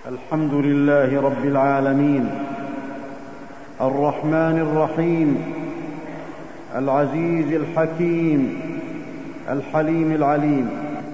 الحمد لله رب العالمين، الرحمن الرحيم، العزيز الحكيم، الحليم العليم.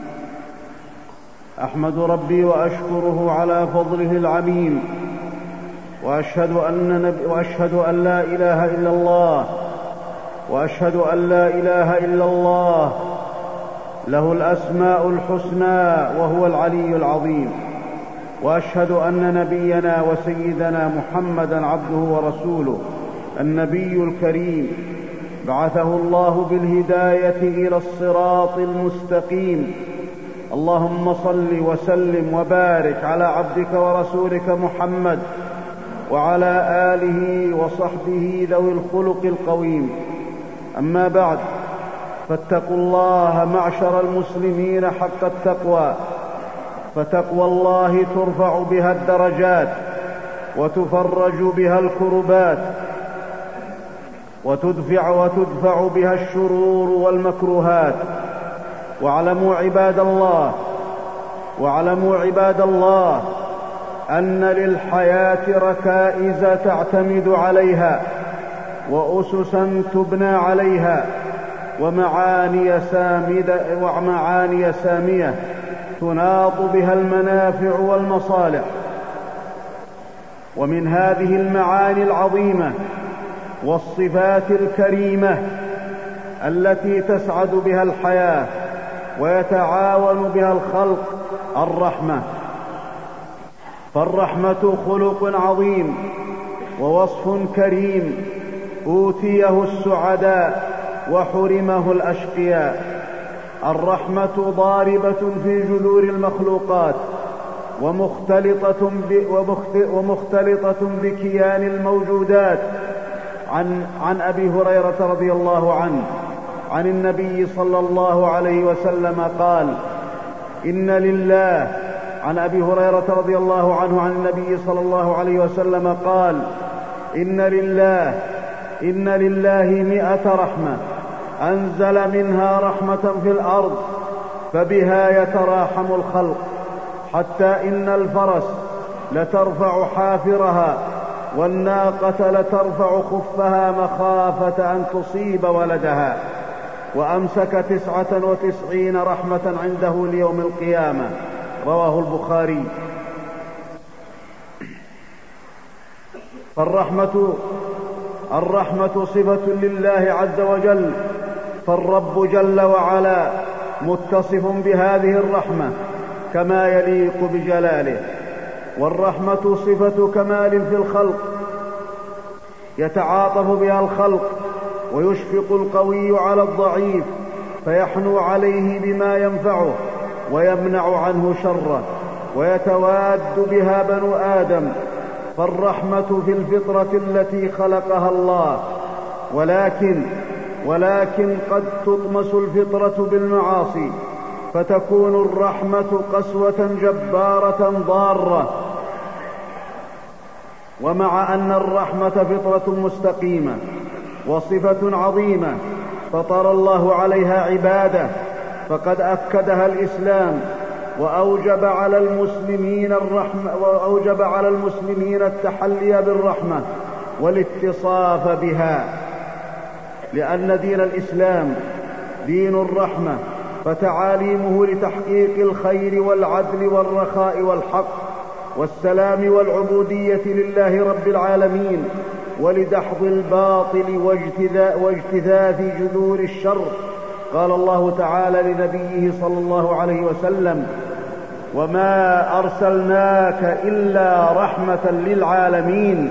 أحمد ربي وأشكره على فضله العميم، وأشهد أن لا إله إلا الله، وأشهد أن لا إله إلا الله، له الأسماء الحسنى وهو العلي العظيم. وأشهد أن نبينا وسيدنا محمدًا عبده ورسوله، النبي الكريم، بعثه الله بالهداية إلى الصراط المستقيم. اللهم صل وسلم وبارك على عبدك ورسولك محمد وعلى آله وصحبه ذوي الخلق القويم. أما بعد، فاتقوا الله معشر المسلمين حق التقوى، فتقوى الله ترفع بها الدرجات، وتفرج بها الكربات، وتدفع بها الشرور والمكروهات. واعلموا عباد الله أن للحياة ركائز تعتمد عليها، وأسسا تبنى عليها، ومعاني سامية تناط بها المنافع والمصالح. ومن هذه المعاني العظيمة والصفات الكريمة التي تسعد بها الحياة ويتعاون بها الخلق الرحمة. فالرحمة خلق عظيم ووصف كريم أوتيه السعداء وحرمه الأشقياء. الرحمة ضاربة في جذور المخلوقات، ومختلطة بكيان الموجودات. عن أبي هريرة رضي الله عنه عن النبي صلى الله عليه وسلم قال: عن أبي هريرة رضي الله عنه عن النبي صلى الله عليه وسلم قال: إن لله 100 رحمة أنزل منها رحمة في الأرض، فبها يتراحم الخلق، حتى إن الفرس لترفع حافرها، والناقة لترفع خفها مخافة أن تصيب ولدها، وأمسك 99 رحمة عنده ليوم القيامة. رواه البخاري. الرحمة صفة لله عز وجل، فالرب جل وعلا متصف بهذه الرحمة كما يليق بجلاله. والرحمة صفة كمال في الخلق، يتعاطف بها الخلق، ويشفق القوي على الضعيف، فيحنو عليه بما ينفعه ويمنع عنه شره، ويتواد بها بنو آدم. فالرحمة في الفطرة التي خلقها الله، ولكن قد تطمس الفطرة بالمعاصي، فتكون الرحمة قسوة جبارة ضارة. ومع أن الرحمة فطرة مستقيمة وصفة عظيمة فطر الله عليها عباده، فقد أكدها الإسلام، وأوجب على المسلمين التحلي بالرحمة والاتصاف بها، لأن دين الإسلام دين الرحمة، فتعاليمه لتحقيق الخير والعدل والرخاء والحق والسلام والعبودية لله رب العالمين، ولدحض الباطل واجتثاث جذور الشر. قال الله تعالى لنبيه صلى الله عليه وسلم: وما أرسلناك إلا رحمة للعالمين.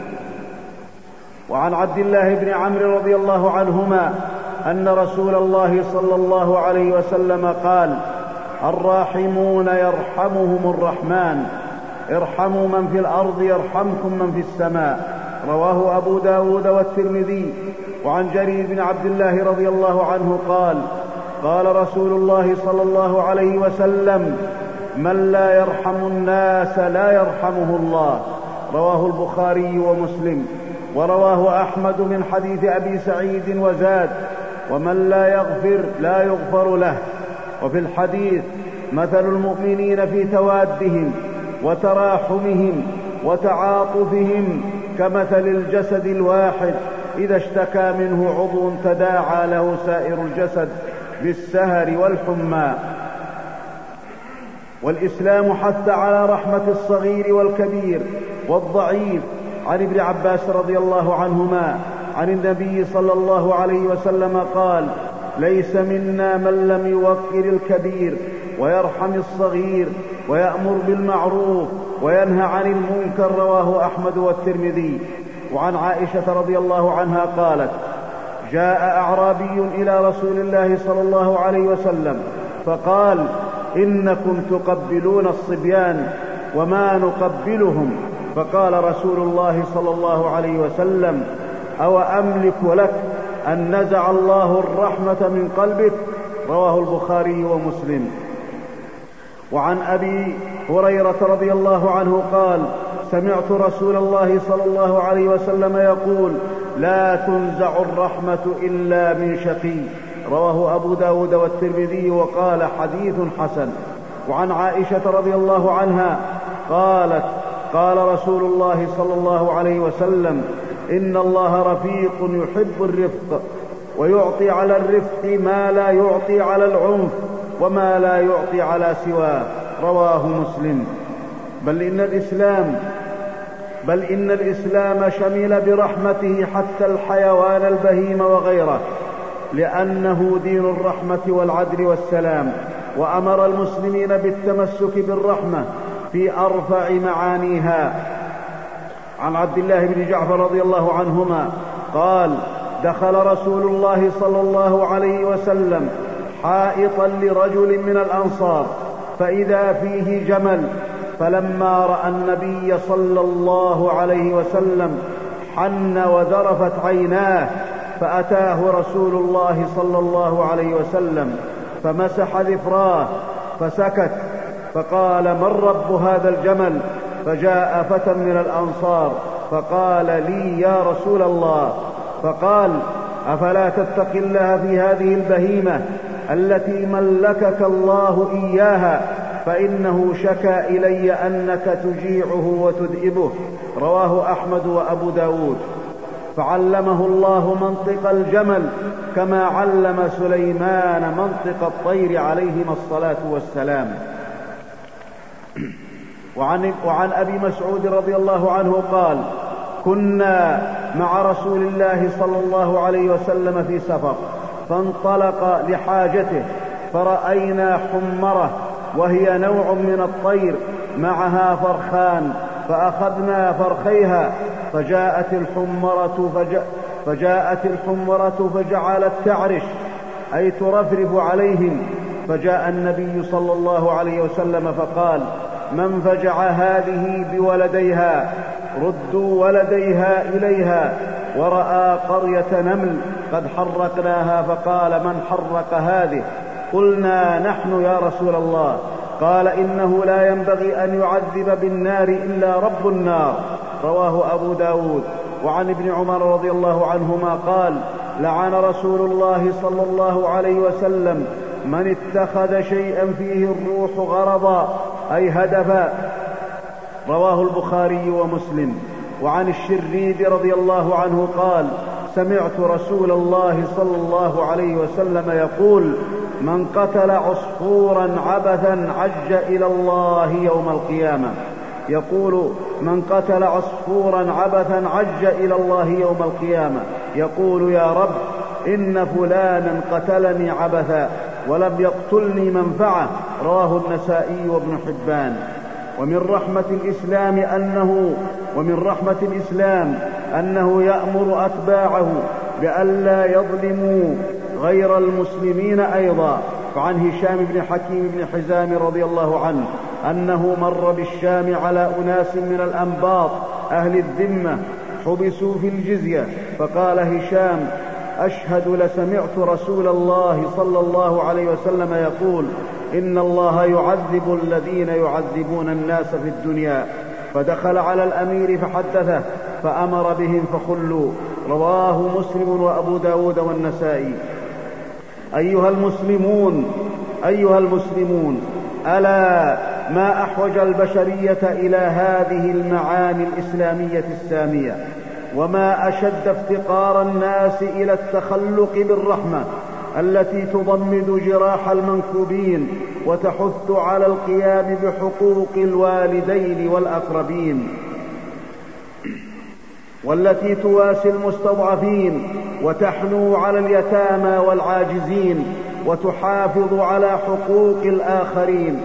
وعن عبد الله بن عمرو رضي الله عنهما أن رسول الله صلى الله عليه وسلم قال: الراحمون يرحمهم الرحمن، ارحموا من في الأرض يرحمكم من في السماء. رواه أبو داود والترمذي. وعن جرير بن عبد الله رضي الله عنه قال: قال رسول الله صلى الله عليه وسلم: من لا يرحم الناس لا يرحمه الله. رواه البخاري ومسلم. ورواه أحمد من حديث أبي سعيد وزاد: ومن لا يغفر لا يغفر له. وفي الحديث: مثل المؤمنين في توادهم وتراحمهم وتعاطفهم كمثل الجسد الواحد إذا اشتكى منه عضو تداعى له سائر الجسد بالسهر والحمى. والإسلام حث على رحمة الصغير والكبير والضعيف. عن ابن عباس رضي الله عنهما عن النبي صلى الله عليه وسلم قال: ليس منا من لم يوقر الكبير ويرحم الصغير ويأمر بالمعروف وينهى عن المنكر. رواه أحمد والترمذي. وعن عائشة رضي الله عنها قالت: جاء أعرابي إلى رسول الله صلى الله عليه وسلم فقال: إنكم تقبلون الصبيان وما نقبلهم. فقال رسول الله صلى الله عليه وسلم: أو أملك لك أن نزع الله الرحمة من قلبك. رواه البخاري ومسلم. وعن أبي هريرة رضي الله عنه قال: سمعت رسول الله صلى الله عليه وسلم يقول: لا تنزع الرحمة إلا من شقي. رواه أبو داود والترمذي وقال: حديث حسن. وعن عائشة رضي الله عنها قالت: قال رسول الله صلى الله عليه وسلم: إن الله رفيق يحب الرفق ويعطي على الرفق ما لا يعطي على العنف وما لا يعطي على سواه. رواه مسلم. بل إن الإسلام شمل برحمته حتى الحيوان البهيم وغيره، لأنه دين الرحمة والعدل والسلام، وأمر المسلمين بالتمسك بالرحمة في أرفع معانيها. عن عبد الله بن جعفر رضي الله عنهما قال: دخل رسول الله صلى الله عليه وسلم حائطا لرجل من الأنصار فإذا فيه جمل، فلما رأى النبي صلى الله عليه وسلم حن وذرفت عيناه، فأتاه رسول الله صلى الله عليه وسلم فمسح ذفراه فسكت، فقال: من رب هذا الجمل؟ فجاء فتى من الأنصار فقال: لي يا رسول الله. فقال: أفلا تتقي الله في هذه البهيمة التي ملكك الله إياها، فإنه شكا إلي أنك تجيعه وتدئبه. رواه أحمد وأبو داود. فعلمه الله منطق الجمل كما علم سليمان منطق الطير عليهما الصلاة والسلام. وعن أبي مسعود رضي الله عنه قال: كنا مع رسول الله صلى الله عليه وسلم في سفر، فانطلق لحاجته فرأينا حمرة وهي نوع من الطير معها فرخان، فأخذنا فرخيها، فجاءت الحمرة فجعلت تعرش أي ترفرف عليهم، فجاء النبي صلى الله عليه وسلم فقال: من فجع هذه بولديها ردوا ولديها إليها. ورأى قرية نمل قد حرقناها فقال: من حرق هذه؟ قلنا: نحن يا رسول الله. قال: إنه لا ينبغي أن يعذب بالنار إلا رب النار. رواه أبو داود. وعن ابن عمر رضي الله عنهما قال: لعن رسول الله صلى الله عليه وسلم من اتخذ شيئا فيه الروح غرضا أي هدفا. رواه البخاري ومسلم. وعن الشريد رضي الله عنه قال: سمعت رسول الله صلى الله عليه وسلم يقول: من قتل عصفورا عبثا عج إلى الله يوم القيامة. يقول: من قتل عصفورا عبثا عج إلى الله يوم القيامة يقول: يا رب إن فلانا قتلني عبثا ولم يقتلني منفعة. رواه النسائي وابن حبان. ومن رحمة الإسلام أنه يأمر أتباعه بألا يظلموا غير المسلمين أيضا. فعن هشام بن حكيم بن حزام رضي الله عنه أنه مر بالشام على أناس من الأنباط أهل الذمة حبسوا في الجزية، فقال هشام: أشهد لسمعت رسول الله صلى الله عليه وسلم يقول: إن الله يعذب الذين يعذبون الناس في الدنيا. فدخل على الأمير فحدثه فأمر بهم فخلوا. رواه مسلم وأبو داود والنسائي. أيها المسلمون، ألا ما أحوج البشرية إلى هذه المعاني الإسلامية السامية، وما أشد افتقار الناس إلى التخلق بالرحمة التي تضمد جراح المنكوبين وتحث على القيام بحقوق الوالدين والأقربين، والتي تواسي المستضعفين وتحنو على اليتامى والعاجزين وتحافظ على حقوق الآخرين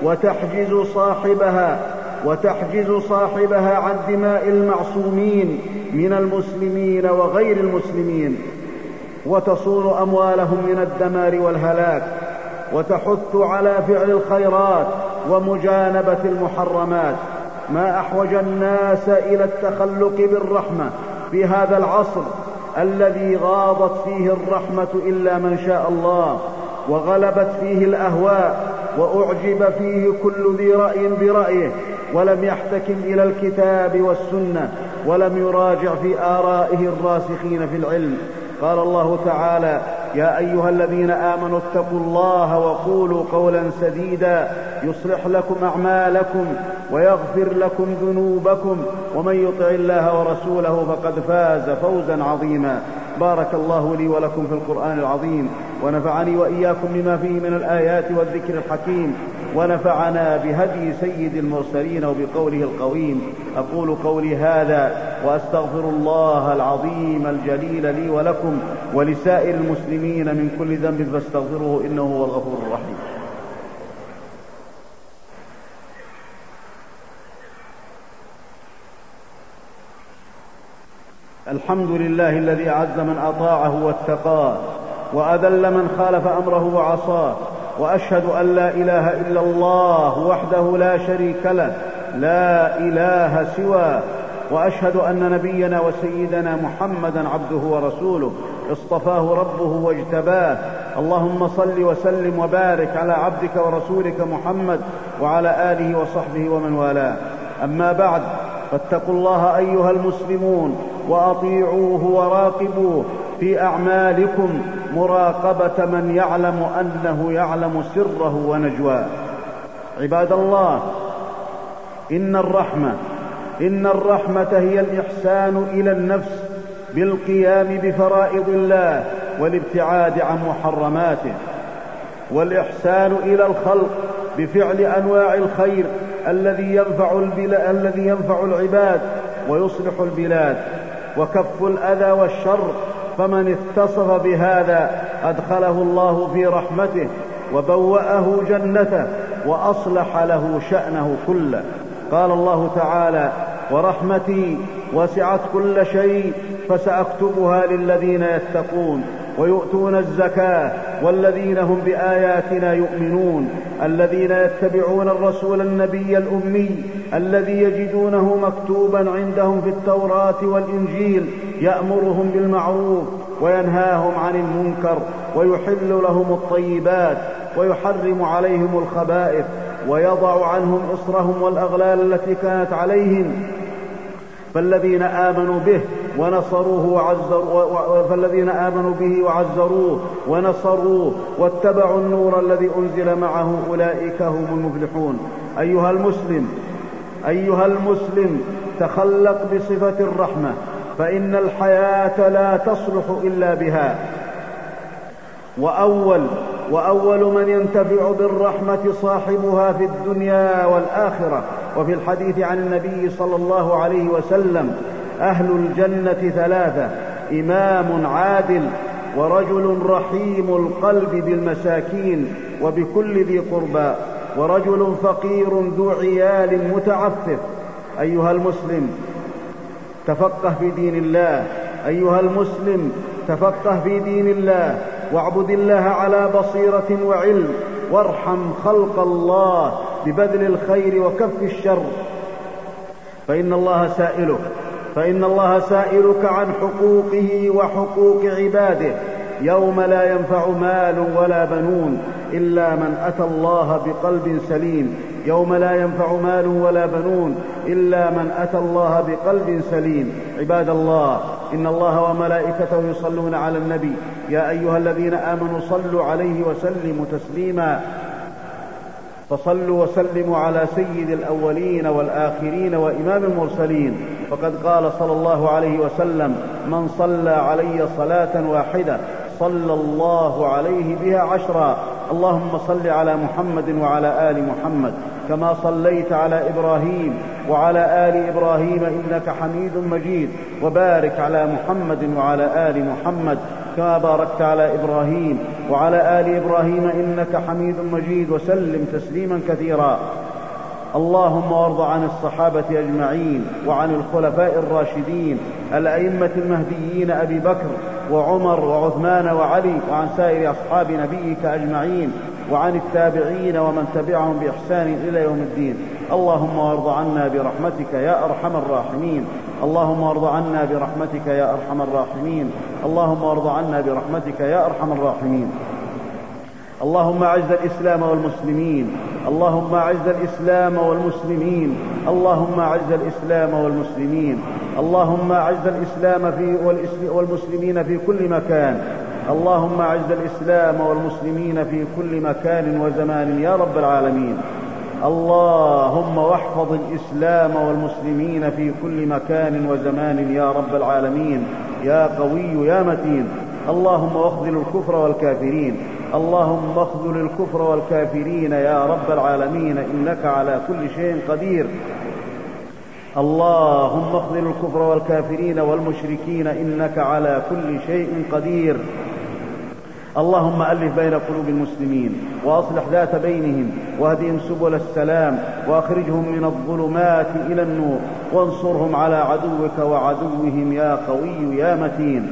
وتحجز صاحبها عن دماء المعصومين من المسلمين وغير المسلمين، وتصون أموالهم من الدمار والهلاك، وتحث على فعل الخيرات ومجانبة المحرمات. ما أحوج الناس إلى التخلق بالرحمة في هذا العصر الذي غاضت فيه الرحمة إلا من شاء الله، وغلبت فيه الأهواء، وأعجب فيه كل ذي رأي برأيه، ولم يحتكم إلى الكتاب والسنة، ولم يراجع في آرائه الراسخين في العلم. قال الله تعالى: يا أيها الذين آمنوا اتقوا الله وقولوا قولا سديدا يصلح لكم أعمالكم ويغفر لكم ذنوبكم، ومن يطع الله ورسوله فقد فاز فوزا عظيما. بارك الله لي ولكم في القرآن العظيم، ونفعني وإياكم بما فيه من الآيات والذكر الحكيم، ونفعنا بهدي سيد المرسلين وبقوله القويم. أقول قولي هذا وأستغفر الله العظيم الجليل لي ولكم ولسائر المسلمين من كل ذنب فاستغفروه إنه هو الغفور الرحيم. الحمد لله الذي أعز من أطاعه واتقاه، وأذل من خالف أمره وعصاه، وأشهد أن لا إله إلا الله وحده لا شريك له، لا إله سواه، وأشهد أن نبينا وسيدنا محمدا عبده ورسوله اصطفاه ربه واجتباه. اللهم صل وسلم وبارك على عبدك ورسولك محمد وعلى آله وصحبه ومن والاه. أما بعد، فاتقوا الله أيها المسلمون وأطيعوه وراقبوه في أعمالكم مراقبة من يعلم أنه يعلم سره ونجواه. عباد الله، إن الرحمة هي الإحسان إلى النفس بالقيام بفرائض الله والابتعاد عن محرماته، والإحسان إلى الخلق بفعل أنواع الخير الذي ينفع العباد ويصلح البلاد، وكف الأذى والشر. فمن اتصف بهذا أدخله الله في رحمته وبوأه جنته وأصلح له شأنه كله. قال الله تعالى: ورحمتي وسعت كل شيء فسأكتبها للذين يتقون ويؤتون الزكاة والذين هم بآياتنا يؤمنون، الذين يتبعون الرسول النبي الأمي الذي يجدونه مكتوبا عندهم في التوراة والإنجيل، يأمرهم بالمعروف وينهاهم عن المنكر ويحل لهم الطيبات ويحرم عليهم الخبائث ويضع عنهم إصرهم والأغلال التي كانت عليهم. فالذين آمنوا به وعزروه ونصروه واتبعوا النور الذي أنزل معه أولئك هم المفلحون. أيها المسلم، تخلق بصفة الرحمة، فإن الحياة لا تصلح إلا بها. وأول من ينتفع بالرحمة صاحبها في الدنيا والآخرة. وفي الحديث عن النبي صلى الله عليه وسلم: أهل الجنة ثلاثة: إمام عادل، ورجل رحيم القلب بالمساكين وبكل ذي قربى، ورجل فقير ذو عيال متعفف. أيها المسلم، تفقه في دين الله، واعبد الله على بصيرة وعلم، وارحم خلق الله ببذل الخير وكف الشر، فإن الله سائلك عن حقوقه وحقوق عباده يوم لا ينفع مال ولا بنون إلا من أتى الله بقلب سليم. عباد الله، إن الله وملائكته يصلون على النبي، يا أيها الذين آمنوا صلوا عليه وسلموا تسليما. فصلوا وسلموا على سيد الأولين والآخرين وإمام المرسلين، فقد قال صلى الله عليه وسلم: من صلى علي صلاة واحدة صلى الله عليه بها 10. اللهم صل على محمد وعلى آل محمد كما صليت على إبراهيم وعلى آل إبراهيم إنك حميد مجيد، وبارك على محمد وعلى آل محمد كما باركت على إبراهيم وعلى آل إبراهيم إنك حميد مجيد، وسلم تسليما كثيرا. اللهم وارض عن الصحابة أجمعين وعن الخلفاء الراشدين الأئمة المهديين أبي بكر وعمر وعثمان وعلي، وعن سائر أصحاب نبيك أجمعين، وعن التابعين ومن تبعهم بإحسان إلى يوم الدين. اللهم وارض عنا برحمتك يا أرحم الراحمين. اللهم وارض عنا برحمتك يا أرحم الراحمين. اللهم وارض عنا برحمتك يا أرحم الراحمين. اللهم أعز الإسلام والمسلمين. اللهم أعز الإسلام والمسلمين. اللهم أعز الإسلام والمسلمين. اللهم أعز الإسلام والمسلمين في كل مكان. اللهم أعز الإسلام والمسلمين في كل مكان وزمان يا رب العالمين. اللهم واحفظ الإسلام والمسلمين في كل مكان وزمان يا رب العالمين يا قوي يا متين. اللهم واخذل الكفر والكافرين. اللهم اخذل الكفر والكافرين يا رب العالمين إنك على كل شيء قدير. اللهم اخذل الكفر والكافرين والمشركين إنك على كل شيء قدير. اللهم ألف بين قلوب المسلمين وأصلح ذات بينهم واهدهم سبل السلام وأخرجهم من الظلمات إلى النور وانصرهم على عدوك وعدوهم يا قوي يا متين.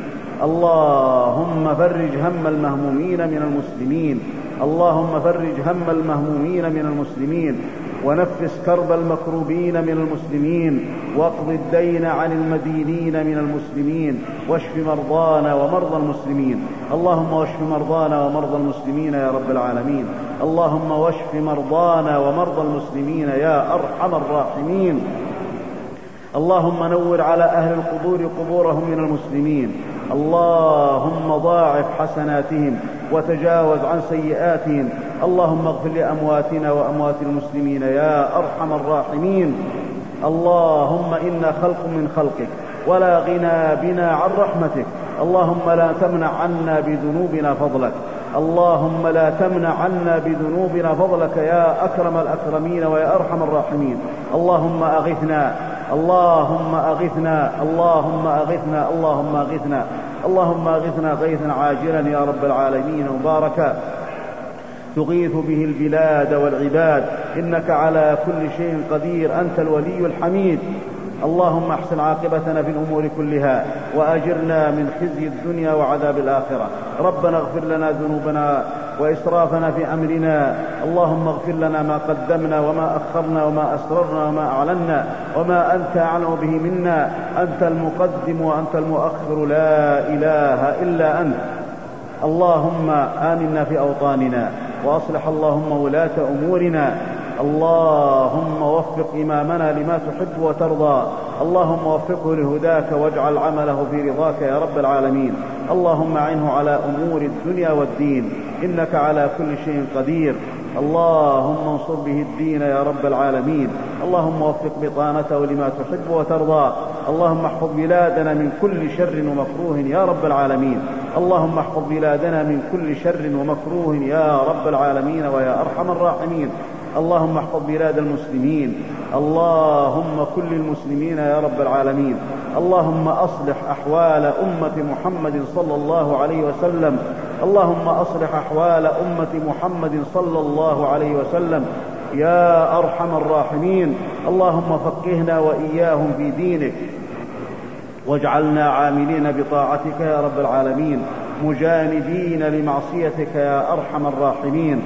اللهم فرج هم المهمومين من المسلمين. اللهم فرج هم المهمومين من المسلمين ونفس كرب المكروبين من المسلمين واقض الدين عن المدينين من المسلمين واشف مرضانا ومرضى المسلمين. اللهم واشف مرضانا ومرضى المسلمين يا رب العالمين. اللهم واشف مرضانا ومرضى المسلمين يا أرحم الراحمين. اللهم نور على أهل القبور قبورهم من المسلمين. اللهم ضاعف حسناتهم وتجاوز عن سيئاتهم. اللهم اغفر لأمواتنا وأموات المسلمين يا أرحم الراحمين. اللهم إنا خلق من خلقك ولا غنى بنا عن رحمتك. اللهم لا تمنع عنا بذنوبنا فضلك. اللهم لا تمنع عنا بذنوبنا فضلك يا أكرم الأكرمين ويا أرحم الراحمين. اللهم أغثنا. اللهم أغثنا. اللهم أغثنا. اللهم أغثنا. اللهم أغثنا غيثا عاجلا يا رب العالمين مباركا تغيث به البلاد والعباد إنك على كل شيء قدير. أنت الولي الحميد. اللهم احسن عاقبتنا في الأمور كلها وأجرنا من خزي الدنيا وعذاب الآخرة. ربنا اغفر لنا ذنوبنا وإسرافنا في أمرنا. اللهم اغفر لنا ما قدمنا وما أخرنا وما أسررنا وما أعلنا وما أنت أعلم به منا. أنت المقدم وأنت المؤخر لا إله إلا أنت. اللهم آمنا في أوطاننا وأصلح اللهم ولاة أمورنا. اللهم وفق إمامنا لما تحب وترضى. اللهم وفقه لهداك واجعل عمله في رضاك يا رب العالمين. اللهم أعنه على أمور الدنيا والدين إنك على كل شيء قدير. اللهم انصر به الدين يا رب العالمين. اللهم وفق بطانته لما تحب وترضى. اللهم احفظ بلادنا من كل شر ومكروه يا رب العالمين. اللهم احفظ بلادنا من كل شر ومكروه يا رب العالمين ويا أرحم الراحمين. اللهم احفظ بلاد المسلمين. اللهم كل المسلمين يا رب العالمين. اللهم أصلح أحوال أمة محمد صلى الله عليه وسلم. اللهم أصلح أحوال أمة محمد صلى الله عليه وسلم يا أرحم الراحمين. اللهم فقهنا وإياهم في دينك واجعلنا عاملين بطاعتك يا رب العالمين مجاندين لمعصيتك يا أرحم الراحمين.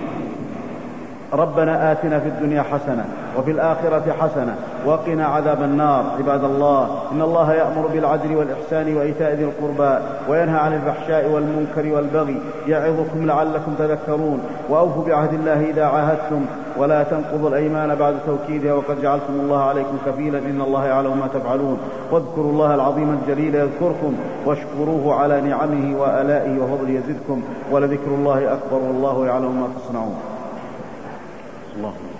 ربنا آتنا في الدنيا حسنة وفي الآخرة حسنة وقنا عذاب النار. عباد الله إن الله يأمر بالعدل والإحسان وإيتاء ذي القربى وينهى عن الفحشاء والمنكر والبغي يعظكم لعلكم تذكرون. وأوفوا بعهد الله إذا عاهدتم ولا تنقضوا الأيمان بعد توكيدها وقد جعلتم الله عليكم كفيلا إن الله يعلم ما تفعلون. واذكروا الله العظيم الجليل يذكركم واشكروه على نعمه وآلائه وفضله يزدكم ولذكر الله أكبر والله يعلم ما تصنعون. اللهم